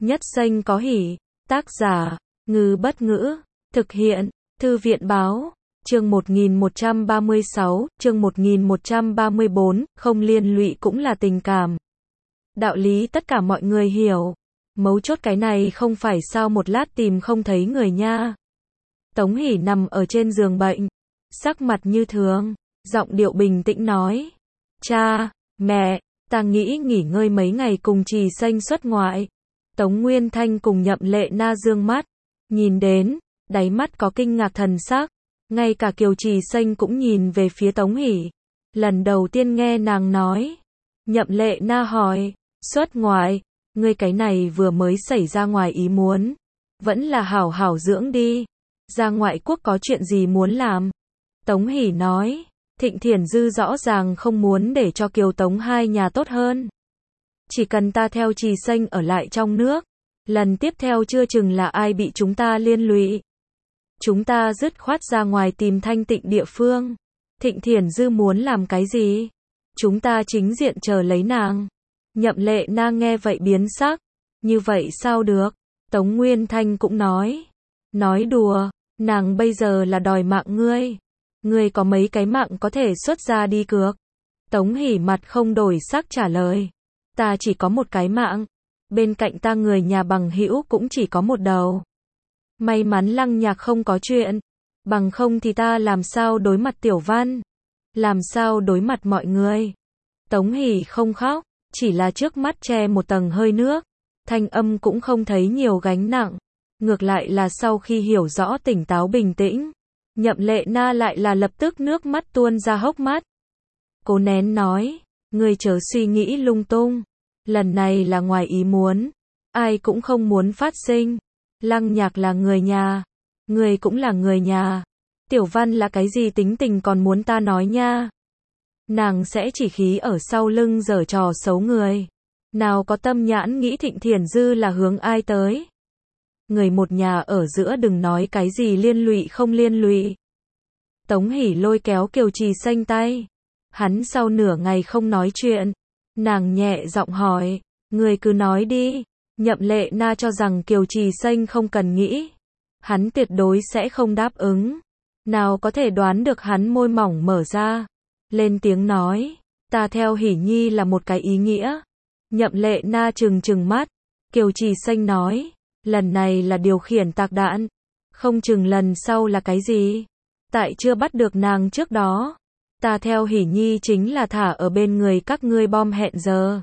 Nhất Xanh có hỉ. Tác giả, Ngư Bất Ngữ. Thực hiện, Thư viện Báo. Chương 1136, chương 1134, không liên lụy cũng là tình cảm. Đạo lý tất cả mọi người hiểu. Mấu chốt cái này không phải sao một lát tìm không thấy người nha. Tống Hỷ nằm ở trên giường bệnh, sắc mặt như thường, giọng điệu bình tĩnh nói. Cha, mẹ, ta nghĩ nghỉ ngơi mấy ngày cùng Trì Xanh xuất ngoại. Tống Nguyên Thanh cùng Nhậm Lệ Na dương mắt, nhìn đến, đáy mắt có kinh ngạc thần sắc. Ngay cả Kiều Trì Xanh cũng nhìn về phía Tống Hỷ. Lần đầu tiên nghe nàng nói. Nhậm Lệ Na hỏi, xuất ngoại, ngươi cái này vừa mới xảy ra ngoài ý muốn. Vẫn là hảo hảo dưỡng đi. Ra ngoại quốc có chuyện gì muốn làm? Tống Hỷ nói, Thịnh Thiển Dư rõ ràng không muốn để cho Kiều Tống hai nhà tốt hơn. Chỉ cần ta theo Trì Xanh ở lại trong nước. Lần tiếp theo chưa chừng là ai bị chúng ta liên lụy. Chúng ta dứt khoát ra ngoài tìm thanh tịnh địa phương. Thịnh Thiển Dư muốn làm cái gì? Chúng ta chính diện chờ lấy nàng. Nhậm Lệ Na nghe vậy biến sắc. Như vậy sao được? Tống Nguyên Thanh cũng nói. Nói đùa, nàng bây giờ là đòi mạng ngươi. Ngươi có mấy cái mạng có thể xuất ra đi cược? Tống Hỷ mặt không đổi sắc trả lời. Ta chỉ có một cái mạng. Bên cạnh ta người nhà bằng hữu cũng chỉ có một đầu. May mắn Lăng Nhạc không có chuyện. Bằng không thì ta làm sao đối mặt Tiểu Văn? Làm sao đối mặt mọi người? Tống Hỷ không khóc, chỉ là trước mắt che một tầng hơi nước. Thanh âm cũng không thấy nhiều gánh nặng. Ngược lại là sau khi hiểu rõ tỉnh táo bình tĩnh. Nhậm Lệ Na lại là lập tức nước mắt tuôn ra hốc mắt. Cố nén nói, ngươi chớ suy nghĩ lung tung. Lần này là ngoài ý muốn. Ai cũng không muốn phát sinh. Lăng Nhạc là người nhà. Người cũng là người nhà. Tiểu Văn là cái gì tính tình còn muốn ta nói nha. Nàng sẽ chỉ khí ở sau lưng giở trò xấu người. Nào có tâm nhãn nghĩ Thịnh Thiển Dư là hướng ai tới. Người một nhà ở giữa đừng nói cái gì liên lụy không liên lụy. Tống Hỷ lôi kéo Kiều Trì Xanh tay. Hắn sau nửa ngày không nói chuyện. Nàng nhẹ giọng hỏi, người cứ nói đi. Nhậm Lệ Na cho rằng Kiều Trì Xanh không cần nghĩ. Hắn tuyệt đối sẽ không đáp ứng. Nào có thể đoán được hắn môi mỏng mở ra. Lên tiếng nói, ta theo Hỷ Nhi là một cái ý nghĩa. Nhậm Lệ Na trừng mắt. Kiều Trì Xanh nói, lần này là điều khiển tạc đạn. Không chừng lần sau là cái gì. Tại chưa bắt được nàng trước đó. Ta theo Hỷ Nhi chính là thả ở bên người các ngươi bom hẹn giờ.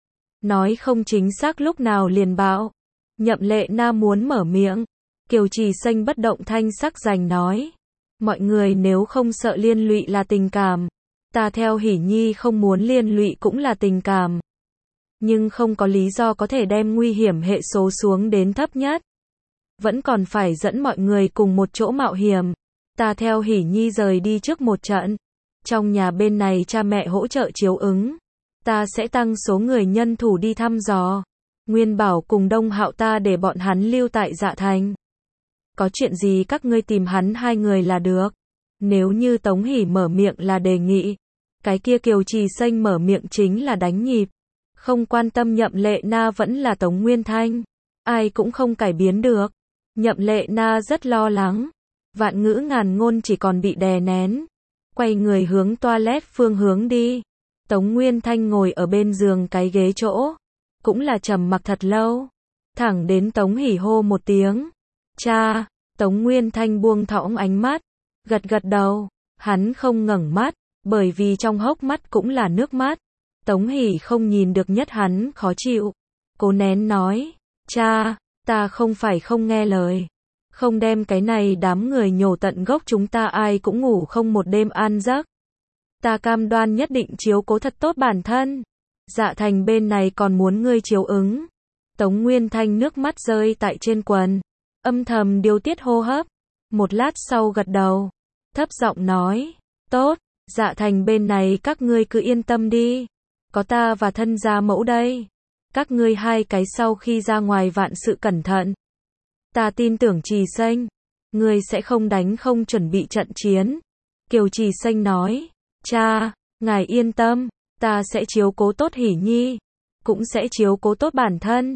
Nói không chính xác lúc nào liền bạo. Nhậm Lệ Na muốn mở miệng. Kiều Trì Xanh bất động thanh sắc giành nói. Mọi người nếu không sợ liên lụy là tình cảm. Ta theo Hỷ Nhi không muốn liên lụy cũng là tình cảm. Nhưng không có lý do có thể đem nguy hiểm hệ số xuống đến thấp nhất. Vẫn còn phải dẫn mọi người cùng một chỗ mạo hiểm. Ta theo Hỷ Nhi rời đi trước một trận. Trong nhà bên này cha mẹ hỗ trợ chiếu ứng. Ta sẽ tăng số người nhân thủ đi thăm dò. Nguyên Bảo cùng Đông Hạo ta để bọn hắn lưu tại Dạ Thành. Có chuyện gì các ngươi tìm hắn hai người là được. Nếu như Tống Hỷ mở miệng là đề nghị. Cái kia Kiều Trì Xanh mở miệng chính là đánh nhịp. Không quan tâm Nhậm Lệ Na vẫn là Tống Nguyên Thanh. Ai cũng không cải biến được. Nhậm Lệ Na rất lo lắng. Vạn ngữ ngàn ngôn chỉ còn bị đè nén. Quay người hướng toilet phương hướng đi. Tống Nguyên Thanh ngồi ở bên giường cái ghế chỗ. Cũng là trầm mặc thật lâu. Thẳng đến Tống Hỷ hô một tiếng. Cha, Tống Nguyên Thanh buông thõng ánh mắt. Gật gật đầu. Hắn không ngẩng mắt. Bởi vì trong hốc mắt cũng là nước mắt. Tống Hỷ không nhìn được nhất hắn khó chịu. Cố nén nói. Cha, ta không phải không nghe lời. Không đem cái này đám người nhổ tận gốc chúng ta ai cũng ngủ không một đêm an giấc. Ta cam đoan nhất định chiếu cố thật tốt bản thân. Dạ Thành bên này còn muốn ngươi chiếu ứng. Tống Nguyên Thanh nước mắt rơi tại trên quần. Âm thầm điều tiết hô hấp. Một lát sau gật đầu. Thấp giọng nói. Tốt, Dạ Thành bên này các ngươi cứ yên tâm đi. Có ta và thân gia mẫu đây. Các ngươi hai cái sau khi ra ngoài vạn sự cẩn thận. Ta tin tưởng Trì Xanh. Ngươi sẽ không đánh không chuẩn bị trận chiến. Kiều Trì Xanh nói. Cha, ngài yên tâm. Ta sẽ chiếu cố tốt Hỷ Nhi. Cũng sẽ chiếu cố tốt bản thân.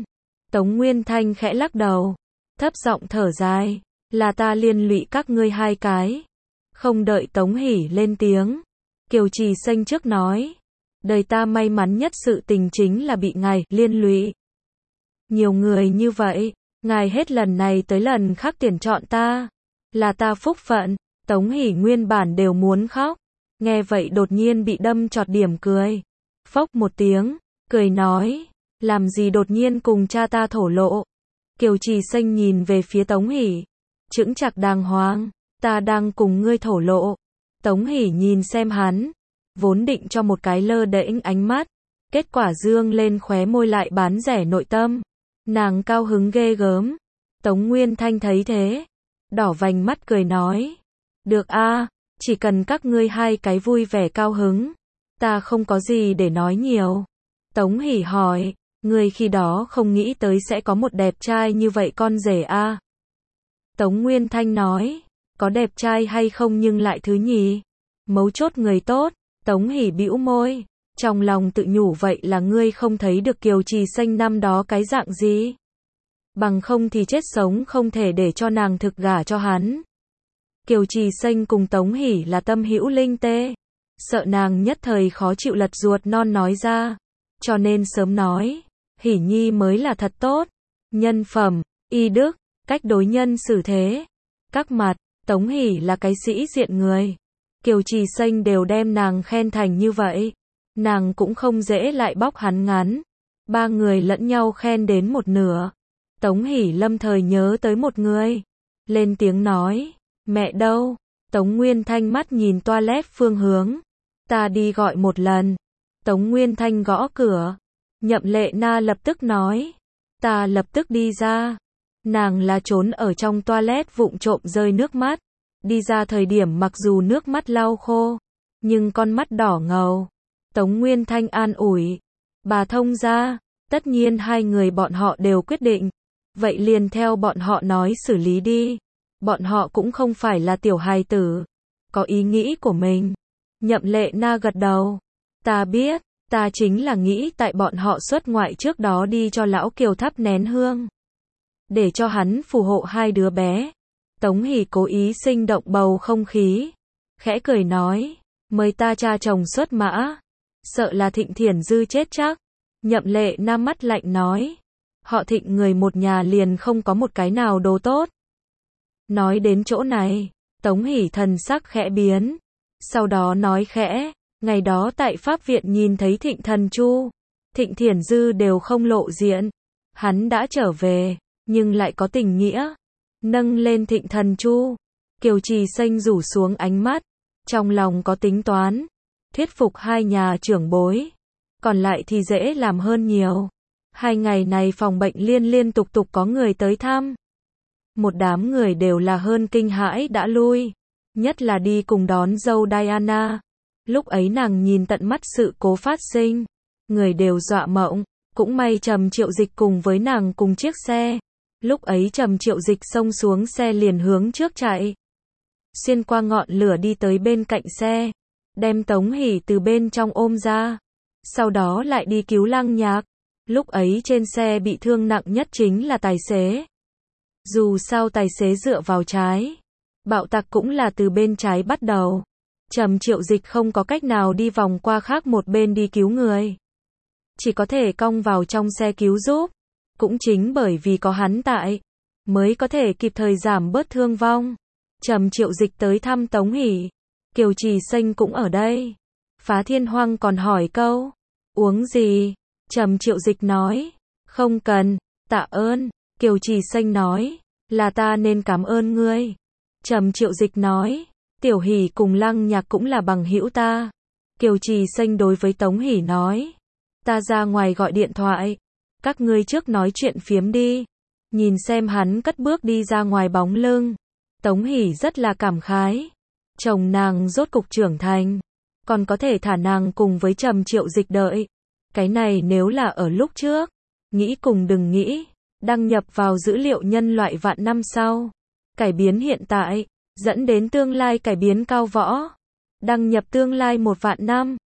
Tống Nguyên Thanh khẽ lắc đầu, thấp giọng thở dài, là ta liên lụy các ngươi hai cái. Không đợi Tống Hỷ lên tiếng, Kiều Trì Xanh trước nói, đời ta may mắn nhất sự tình chính là bị ngài liên lụy. Nhiều người như vậy, ngài hết lần này tới lần khác tuyển chọn ta, là ta phúc phận. Tống Hỷ nguyên bản đều muốn khóc, nghe vậy đột nhiên bị đâm chọt điểm cười. Phốc một tiếng, cười nói, làm gì đột nhiên cùng cha ta thổ lộ. Kiều Trì Xanh nhìn về phía Tống Hỷ, chững chạc đàng hoàng, ta đang cùng ngươi thổ lộ. Tống Hỷ nhìn xem hắn, vốn định cho một cái lơ đễnh ánh mắt, kết quả dương lên khóe môi lại bán rẻ nội tâm. Nàng cao hứng ghê gớm. Tống Nguyên Thanh thấy thế, đỏ vành mắt cười nói, được a, chỉ cần các ngươi hai cái vui vẻ cao hứng, ta không có gì để nói nhiều. Tống Hỷ hỏi, ngươi khi đó không nghĩ tới sẽ có một đẹp trai như vậy con rể a? Tống Nguyên Thanh nói, có đẹp trai hay không nhưng lại thứ nhì, mấu chốt người tốt. Tống Hỷ bĩu môi, trong lòng tự nhủ vậy là ngươi không thấy được Kiều Trì Xanh năm đó cái dạng gì. Bằng không thì chết sống không thể để cho nàng thực gả cho hắn. Kiều Trì Xanh cùng Tống Hỷ là tâm hữu linh tê, sợ nàng nhất thời khó chịu lật ruột non nói ra, cho nên sớm nói, Hỷ Nhi mới là thật tốt, nhân phẩm, y đức, cách đối nhân xử thế, các mặt, Tống Hỷ là cái sĩ diện người. Kiều Trì Xanh đều đem nàng khen thành như vậy, nàng cũng không dễ lại bóc hắn ngắn. Ba người lẫn nhau khen đến một nửa, Tống Hỷ lâm thời nhớ tới một người, lên tiếng nói, mẹ đâu? Tống Nguyên Thanh mắt nhìn toilet phương hướng, ta đi gọi một lần. Tống Nguyên Thanh gõ cửa, Nhậm Lệ Na lập tức nói, ta lập tức đi ra. Nàng là trốn ở trong toilet vụng trộm rơi nước mắt, đi ra thời điểm mặc dù nước mắt lau khô, nhưng con mắt đỏ ngầu. Tống Nguyên Thanh an ủi, bà thông ra, tất nhiên hai người bọn họ đều quyết định, vậy liền theo bọn họ nói xử lý đi. Bọn họ cũng không phải là tiểu hài tử, có ý nghĩ của mình. Nhậm Lệ Na gật đầu, ta biết, ta chính là nghĩ tại bọn họ xuất ngoại trước đó đi cho lão Kiều thắp nén hương, để cho hắn phù hộ hai đứa bé. Tống Hỷ cố ý sinh động bầu không khí, khẽ cười nói, mời ta cha chồng xuất mã, sợ là Thịnh Thiển Dư chết chắc. Nhậm Lệ Na mắt lạnh nói, họ Thịnh người một nhà liền không có một cái nào đồ tốt. Nói đến chỗ này, Tống Hỷ thần sắc khẽ biến, sau đó nói khẽ, ngày đó tại Pháp viện nhìn thấy Thịnh Thần Chu, Thịnh Thiển Dư đều không lộ diện, hắn đã trở về, nhưng lại có tình nghĩa. Nâng lên Thịnh Thần Chu, Kiều Trì Xanh rủ xuống ánh mắt, trong lòng có tính toán, thuyết phục hai nhà trưởng bối, còn lại thì dễ làm hơn nhiều. Hai ngày này phòng bệnh liên tục có người tới thăm. Một đám người đều là hơn kinh hãi đã lui, nhất là đi cùng đón dâu Diana. Lúc ấy nàng nhìn tận mắt sự cố phát sinh, người đều dọa mộng, cũng may Trầm Triệu Dịch cùng với nàng cùng chiếc xe. Lúc ấy Trầm Triệu Dịch xông xuống xe liền hướng trước chạy, xuyên qua ngọn lửa đi tới bên cạnh xe, đem Tống Hỷ từ bên trong ôm ra, sau đó lại đi cứu Lăng Nhạc. Lúc ấy trên xe bị thương nặng nhất chính là tài xế. Dù sao tài xế dựa vào trái, bạo tạc cũng là từ bên trái bắt đầu. Trầm Triệu Dịch không có cách nào đi vòng qua khác một bên đi cứu người, chỉ có thể cong vào trong xe cứu giúp. Cũng chính bởi vì có hắn tại, mới có thể kịp thời giảm bớt thương vong. Trầm Triệu Dịch tới thăm Tống Hỷ, Kiều Trì Xanh cũng ở đây. Phá Thiên Hoang còn hỏi câu, uống gì? Trầm Triệu Dịch nói, không cần, tạ ơn. Kiều Trì Xanh nói, là ta nên cảm ơn ngươi. Trầm Triệu Dịch nói, Tiểu Hỷ cùng Lăng Nhạc cũng là bằng hữu ta. Kiều Trì Xanh đối với Tống Hỷ nói, ta ra ngoài gọi điện thoại, các ngươi trước nói chuyện phiếm đi. Nhìn xem hắn cất bước đi ra ngoài bóng lưng, Tống Hỷ rất là cảm khái. Chồng nàng rốt cục trưởng thành, còn có thể thả nàng cùng với Trầm Triệu Dịch đợi. Cái này nếu là ở lúc trước, nghĩ cùng đừng nghĩ, đăng nhập vào dữ liệu nhân loại vạn năm sau, cải biến hiện tại, dẫn đến tương lai cải biến cao võ, đăng nhập tương lai 1 vạn năm.